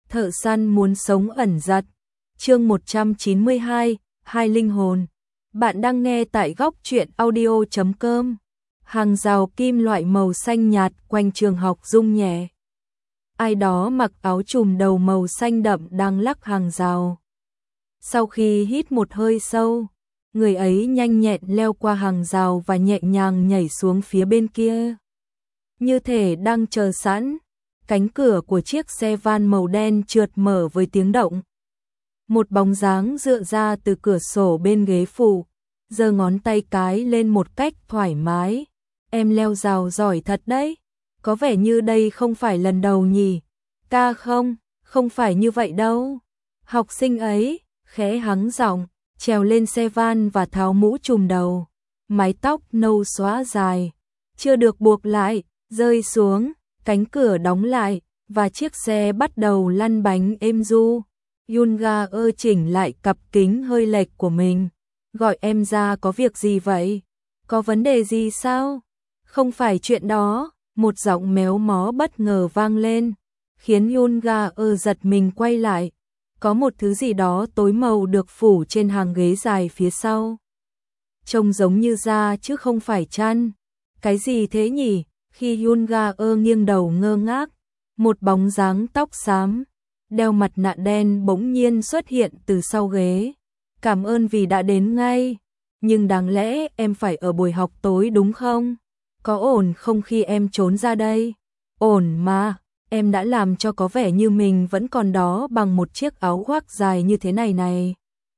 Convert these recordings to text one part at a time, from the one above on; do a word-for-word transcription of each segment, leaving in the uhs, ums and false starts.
Thợ săn muốn sống ẩn giật. Chương một trăm chín mươi hai, Hai linh hồn. Bạn đang nghe tại góc truyện audio chấm com. Hàng rào kim loại màu xanh nhạt quanh trường học rung nhẹ. Ai đó mặc áo trùm đầu màu xanh đậm đang lắc hàng rào. Sau khi hít một hơi sâu, người ấy nhanh nhẹn leo qua hàng rào và nhẹ nhàng nhảy xuống phía bên kia. Như thể đang chờ sẵn, cánh cửa của chiếc xe van màu đen trượt mở với tiếng động. Một bóng dáng dựa ra từ cửa sổ bên ghế phụ, giơ ngón tay cái lên một cách thoải mái. Em leo rào giỏi thật đấy, có vẻ như đây không phải lần đầu nhỉ? Ca không, không phải như vậy đâu. Học sinh ấy, khẽ hắng giọng, trèo lên xe van và tháo mũ trùm đầu. Mái tóc nâu xõa dài, chưa được buộc lại, rơi xuống, cánh cửa đóng lại, và chiếc xe bắt đầu lăn bánh êm du. Yunga ơ chỉnh lại cặp kính hơi lệch của mình. Gọi em ra có việc gì vậy? Có vấn đề gì sao? Không phải chuyện đó, một giọng méo mó bất ngờ vang lên, khiến Yunga ơ giật mình quay lại. Có một thứ gì đó tối màu được phủ trên hàng ghế dài phía sau. Trông giống như da chứ không phải chăn. Cái gì thế nhỉ? Khi Yunga ơ nghiêng đầu ngơ ngác, một bóng dáng tóc xám, đeo mặt nạ đen bỗng nhiên xuất hiện từ sau ghế. Cảm ơn vì đã đến ngay, nhưng đáng lẽ em phải ở buổi học tối đúng không? Có ổn không khi em trốn ra đây? Ổn mà, em đã làm cho có vẻ như mình vẫn còn đó bằng một chiếc áo khoác dài như thế này này.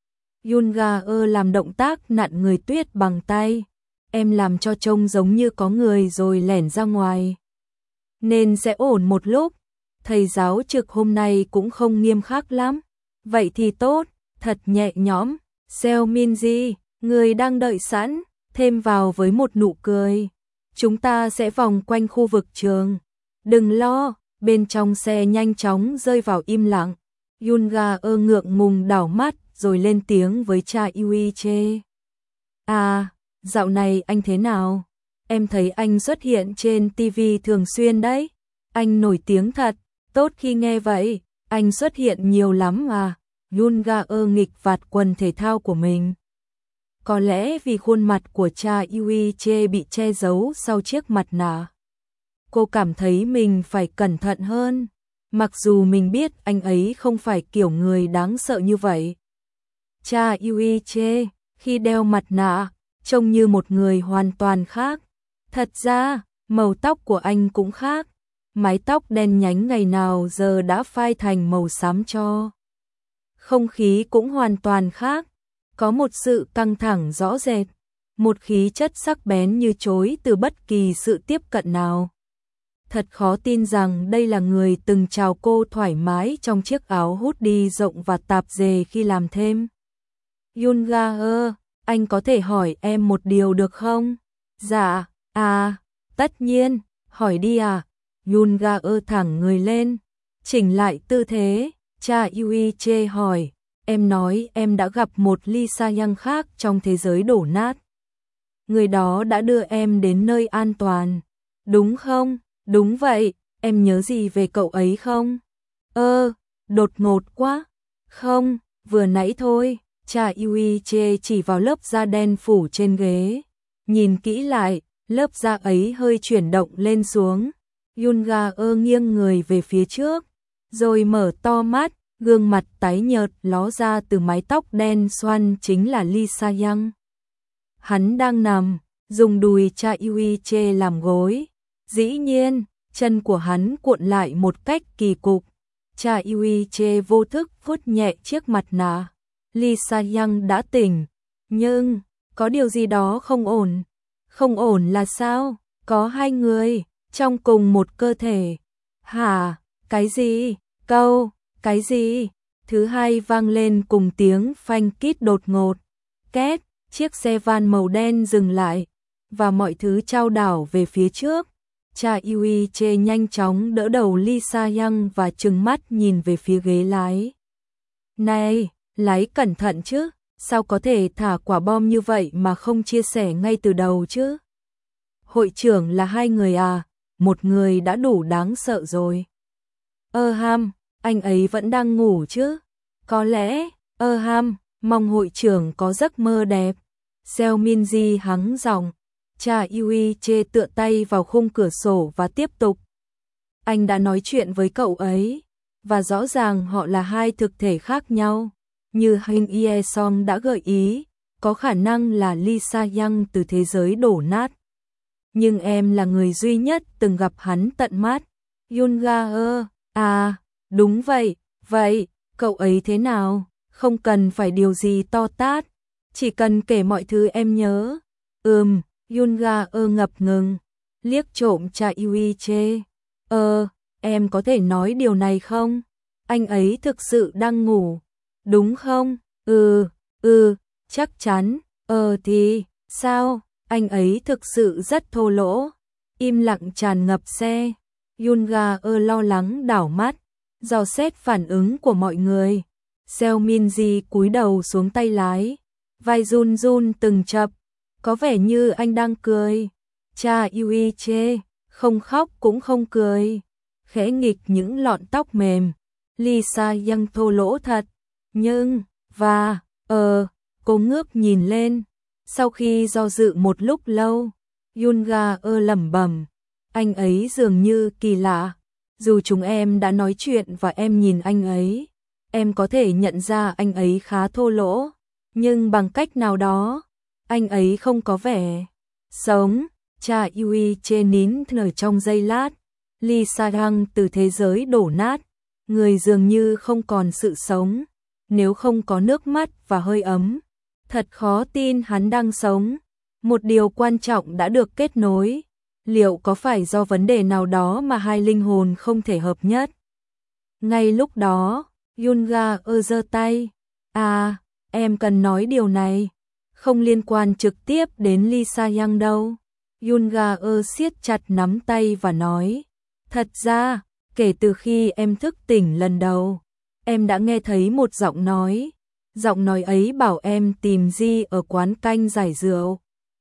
Yunga ơ làm động tác nặn người Tuyết bằng tay. Em làm cho trông giống như có người rồi lẻn ra ngoài. Nên sẽ ổn một lúc. Thầy giáo trực hôm nay cũng không nghiêm khắc lắm. Vậy thì tốt, thật nhẹ nhõm. Seo Minji, người đang đợi sẵn, thêm vào với một nụ cười. Chúng ta sẽ vòng quanh khu vực trường. Đừng lo, bên trong xe nhanh chóng rơi vào im lặng. Yunga ơ ngượng ngùng đảo mắt rồi lên tiếng với cha Yuiche. À, dạo này anh thế nào? Em thấy anh xuất hiện trên ti vi thường xuyên đấy. Anh nổi tiếng thật, tốt khi nghe vậy, anh xuất hiện nhiều lắm à. Yunga ơ nghịch vạt quần thể thao của mình. Có lẽ vì khuôn mặt của cha Yuiche bị che giấu sau chiếc mặt nạ. Cô cảm thấy mình phải cẩn thận hơn, mặc dù mình biết anh ấy không phải kiểu người đáng sợ như vậy. Cha Yuiche, khi đeo mặt nạ, trông như một người hoàn toàn khác. Thật ra, màu tóc của anh cũng khác. Mái tóc đen nhánh ngày nào giờ đã phai thành màu xám cho. Không khí cũng hoàn toàn khác. Có một sự căng thẳng rõ rệt, một khí chất sắc bén như chối từ bất kỳ sự tiếp cận nào. Thật khó tin rằng đây là người từng chào cô thoải mái trong chiếc áo hoodie rộng và tạp dề khi làm thêm. Yunga ơ, anh có thể hỏi em một điều được không? Dạ, à, tất nhiên, hỏi đi à. Yunga ơ thẳng người lên, chỉnh lại tư thế. Cha Yuiche hỏi, em nói em đã gặp một Lisa Yang khác trong thế giới đổ nát. Người đó đã đưa em đến nơi an toàn, đúng không? Đúng vậy, em nhớ gì về cậu ấy không? Ơ, đột ngột quá. Không, vừa nãy thôi. Cha Yuiche chỉ vào lớp da đen phủ trên ghế. Nhìn kỹ lại, lớp da ấy hơi chuyển động lên xuống. Yunga ơ nghiêng người về phía trước, rồi mở to mắt, gương mặt tái nhợt ló ra từ mái tóc đen xoăn chính là Lisa Yang. Hắn đang nằm, dùng đùi cha Yuiche làm gối. Dĩ nhiên, chân của hắn cuộn lại một cách kỳ cục. Cha Yuiche vô thức vuốt nhẹ chiếc mặt nạ. Lisa Yang đã tỉnh, nhưng có điều gì đó không ổn. Không ổn là sao? Có hai người trong cùng một cơ thể. Hả? Cái gì? Câu, cái gì? Thứ hai vang lên cùng tiếng phanh kít đột ngột. Két, chiếc xe van màu đen dừng lại, và mọi thứ chao đảo về phía trước. Cha Yuiche nhanh chóng đỡ đầu Lisa Yang và trừng mắt nhìn về phía ghế lái. Này, lái cẩn thận chứ, sao có thể thả quả bom như vậy mà không chia sẻ ngay từ đầu chứ? Hội trưởng là hai người à, một người đã đủ đáng sợ rồi. Ơ ham, Anh ấy vẫn đang ngủ chứ? Có lẽ, ơ ham, mong hội trưởng có giấc mơ đẹp. Seo Minji hắng giọng. Cha Yui chê tựa tay vào khung cửa sổ và tiếp tục. Anh đã nói chuyện với cậu ấy, và rõ ràng họ là hai thực thể khác nhau. Như Hình Ye Song đã gợi ý, có khả năng là Lisa Yang từ thế giới đổ nát. Nhưng em là người duy nhất từng gặp hắn tận mắt. Yunga ơ, à, đúng vậy, vậy, cậu ấy thế nào? Không cần phải điều gì to tát, chỉ cần kể mọi thứ em nhớ. Ừm, Yunga ơ ngập ngừng, liếc trộm cha Yui chê. Ờ, em có thể nói điều này không? Anh ấy thực sự đang ngủ, đúng không? Ừ, ừ, chắc chắn. Ờ thì, sao? Anh ấy thực sự rất thô lỗ. Im lặng tràn ngập xe. Yunga ơ lo lắng đảo mắt, dò xét phản ứng của mọi người. Seo Minji cúi đầu xuống tay lái, vai run run từng chập, có vẻ như anh đang cười. Cha Yui chê, không khóc cũng không cười, khẽ nghịch những lọn tóc mềm. Lisa Yang thô lỗ thật, nhưng, và, ờ, cô ngước nhìn lên. Sau khi do dự một lúc lâu, Yunga ơ lẩm bẩm, anh ấy dường như kỳ lạ. Dù chúng em đã nói chuyện và em nhìn anh ấy, em có thể nhận ra anh ấy khá thô lỗ, nhưng bằng cách nào đó, anh ấy không có vẻ sống. Cha Yui chê nín thở trong giây lát. Lisa Yang từ thế giới đổ nát, người dường như không còn sự sống. Nếu không có nước mắt và hơi ấm, thật khó tin hắn đang sống. Một điều quan trọng đã được kết nối. Liệu có phải do vấn đề nào đó mà hai linh hồn không thể hợp nhất? Ngay lúc đó, Yunga ơ giơ tay. À, em cần nói điều này. Không liên quan trực tiếp đến Lisa Yang đâu. Yunga ơ siết chặt nắm tay và nói. Thật ra, kể từ khi em thức tỉnh lần đầu, em đã nghe thấy một giọng nói. Giọng nói ấy bảo em tìm Ji ở quán canh giải rượu.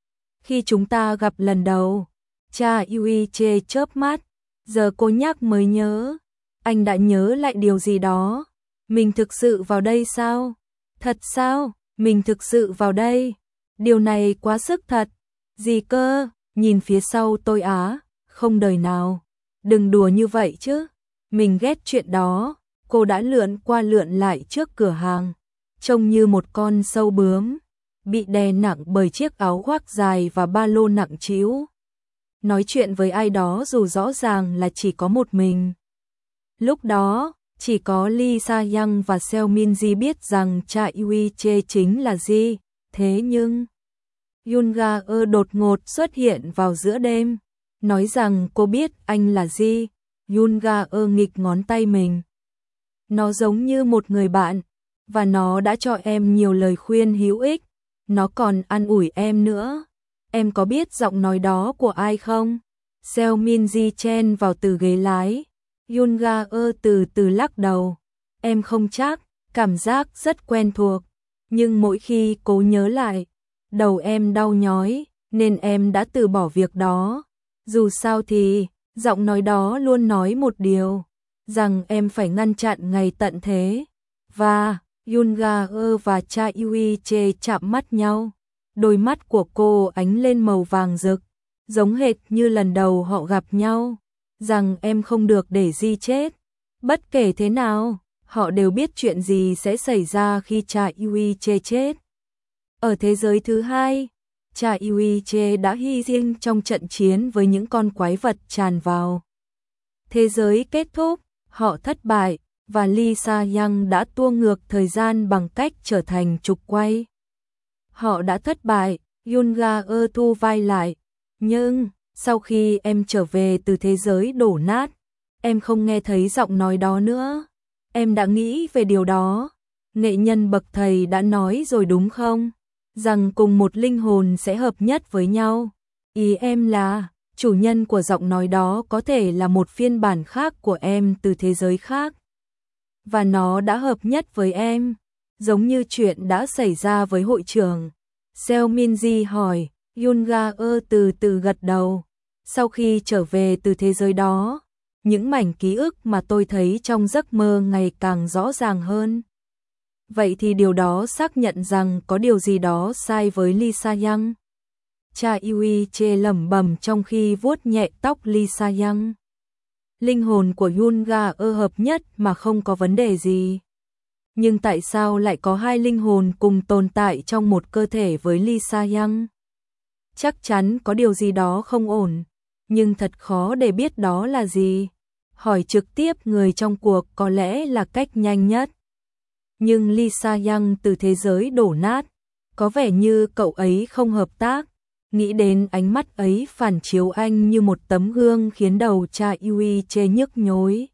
Khi chúng ta gặp lần đầu, cha Yui chê chớp mắt, giờ cô nhắc mới nhớ. Anh đã nhớ lại điều gì đó. Mình thực sự vào đây sao? Thật sao? Mình thực sự vào đây. Điều này quá sức thật. Gì cơ? Nhìn phía sau tôi á, không đời nào. Đừng đùa như vậy chứ. Mình ghét chuyện đó. Cô đã lượn qua lượn lại trước cửa hàng, trông như một con sâu bướm, bị đè nặng bởi chiếc áo khoác dài và ba lô nặng trĩu. Nói chuyện với ai đó dù rõ ràng là chỉ có một mình. Lúc đó, chỉ có Lisa Yang và Seo Minji biết rằng cha Yui chê chính là Ji. Thế nhưng, Yunga ơ đột ngột xuất hiện vào giữa đêm, nói rằng cô biết anh là Ji. Yunga ơ nghịch ngón tay mình. Nó giống như một người bạn, và nó đã cho em nhiều lời khuyên hữu ích. Nó còn an ủi em nữa. Em có biết giọng nói đó của ai không? Seo Minji chen vào từ ghế lái. Yunga ơ từ từ lắc đầu. Em không chắc, cảm giác rất quen thuộc. Nhưng mỗi khi cố nhớ lại, đầu em đau nhói, nên em đã từ bỏ việc đó. Dù sao thì, giọng nói đó luôn nói một điều, rằng em phải ngăn chặn ngày tận thế. Và, Yunga ơ và cha Yui chê chạm mắt nhau. Đôi mắt của cô ánh lên màu vàng rực, giống hệt như lần đầu họ gặp nhau. Rằng em không được để Ji chết. Bất kể thế nào, họ đều biết chuyện gì sẽ xảy ra khi cha Yui chê chết. Ở thế giới thứ hai, cha Yui chê đã hy sinh trong trận chiến với những con quái vật tràn vào. Thế giới kết thúc, họ thất bại, và Lisa Yang đã tua ngược thời gian bằng cách trở thành trục quay. Họ đã thất bại, Yunga ơ thu vai lại. Nhưng, sau khi em trở về từ thế giới đổ nát, em không nghe thấy giọng nói đó nữa. Em đã nghĩ về điều đó. Nghệ nhân bậc thầy đã nói rồi đúng không? Rằng cùng một linh hồn sẽ hợp nhất với nhau. Ý em là, chủ nhân của giọng nói đó có thể là một phiên bản khác của em từ thế giới khác. Và nó đã hợp nhất với em, giống như chuyện đã xảy ra với hội trưởng. Seo Minji hỏi. Yunga ơ từ từ gật đầu. Sau khi trở về từ thế giới đó, những mảnh ký ức mà tôi thấy trong giấc mơ ngày càng rõ ràng hơn. Vậy thì điều đó xác nhận rằng có điều gì đó sai với Lisa Yang. Cha Yui chê lẩm bẩm trong khi vuốt nhẹ tóc Lisa Yang. Linh hồn của Yunga ơ hợp nhất mà không có vấn đề gì. Nhưng tại sao lại có hai linh hồn cùng tồn tại trong một cơ thể với Lisa Yang? Chắc chắn có điều gì đó không ổn, nhưng thật khó để biết đó là gì. Hỏi trực tiếp người trong cuộc có lẽ là cách nhanh nhất. Nhưng Lisa Yang từ thế giới đổ nát, có vẻ như cậu ấy không hợp tác. Nghĩ đến ánh mắt ấy phản chiếu anh như một tấm gương khiến đầu cha Yui chê nhức nhối.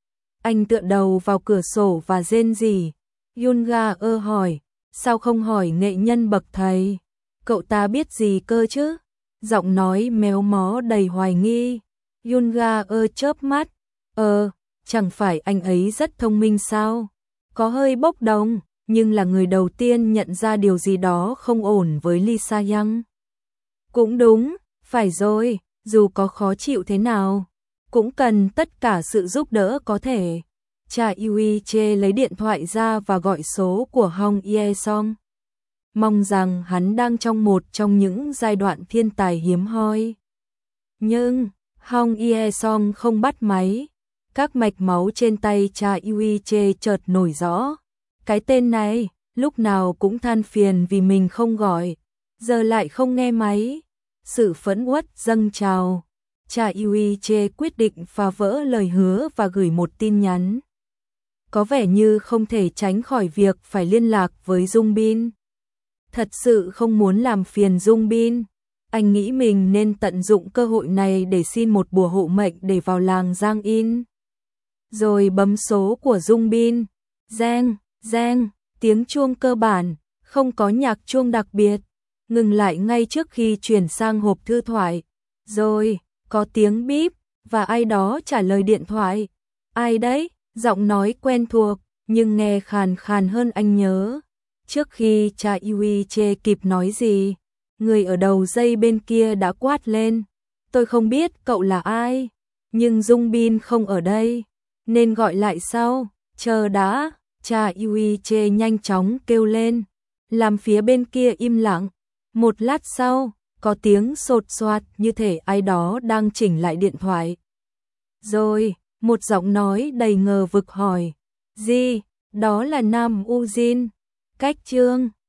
Anh tựa đầu vào cửa sổ và rên rỉ. Yunga ơ hỏi, sao không hỏi nghệ nhân bậc thầy? Cậu ta biết gì cơ chứ? Giọng nói méo mó đầy hoài nghi. Yunga ơ chớp mắt, ờ, chẳng phải anh ấy rất thông minh sao? Có hơi bốc đồng, nhưng là người đầu tiên nhận ra điều gì đó không ổn với Lisa Yang. Cũng đúng, phải rồi, dù có khó chịu thế nào, cũng cần tất cả sự giúp đỡ có thể. Cha Yui chê lấy điện thoại ra và gọi số của Hong Ye-song. Mong rằng hắn đang trong một trong những giai đoạn thiên tài hiếm hoi. Nhưng, Hong Ye-song không bắt máy. Các mạch máu trên tay cha Yui chê chợt nổi rõ. Cái tên này, lúc nào cũng than phiền vì mình không gọi, giờ lại không nghe máy. Sự phẫn uất dâng trào. Cha Yui chê quyết định phá vỡ lời hứa và gửi một tin nhắn. Có vẻ như không thể tránh khỏi việc phải liên lạc với Dung Bin. Thật sự không muốn làm phiền Dung Bin. Anh nghĩ mình nên tận dụng cơ hội này để xin một bùa hộ mệnh để vào làng Giang In. Rồi bấm số của Dung Bin. Giang, Giang, tiếng chuông cơ bản, không có nhạc chuông đặc biệt. Ngừng lại ngay trước khi chuyển sang hộp thư thoại. Rồi, có tiếng bíp, và ai đó trả lời điện thoại. Ai đấy? Giọng nói quen thuộc, nhưng nghe khàn khàn hơn anh nhớ. Trước khi cha Yui chê kịp nói gì, người ở đầu dây bên kia đã quát lên. Tôi không biết cậu là ai, nhưng Dung Bin không ở đây, nên gọi lại sau. Chờ đã, cha Yui chê nhanh chóng kêu lên, làm phía bên kia im lặng. Một lát sau, có tiếng sột soạt như thể ai đó đang chỉnh lại điện thoại. Rồi, một giọng nói đầy ngờ vực hỏi, gì, đó là Nam U Jin, cách chương.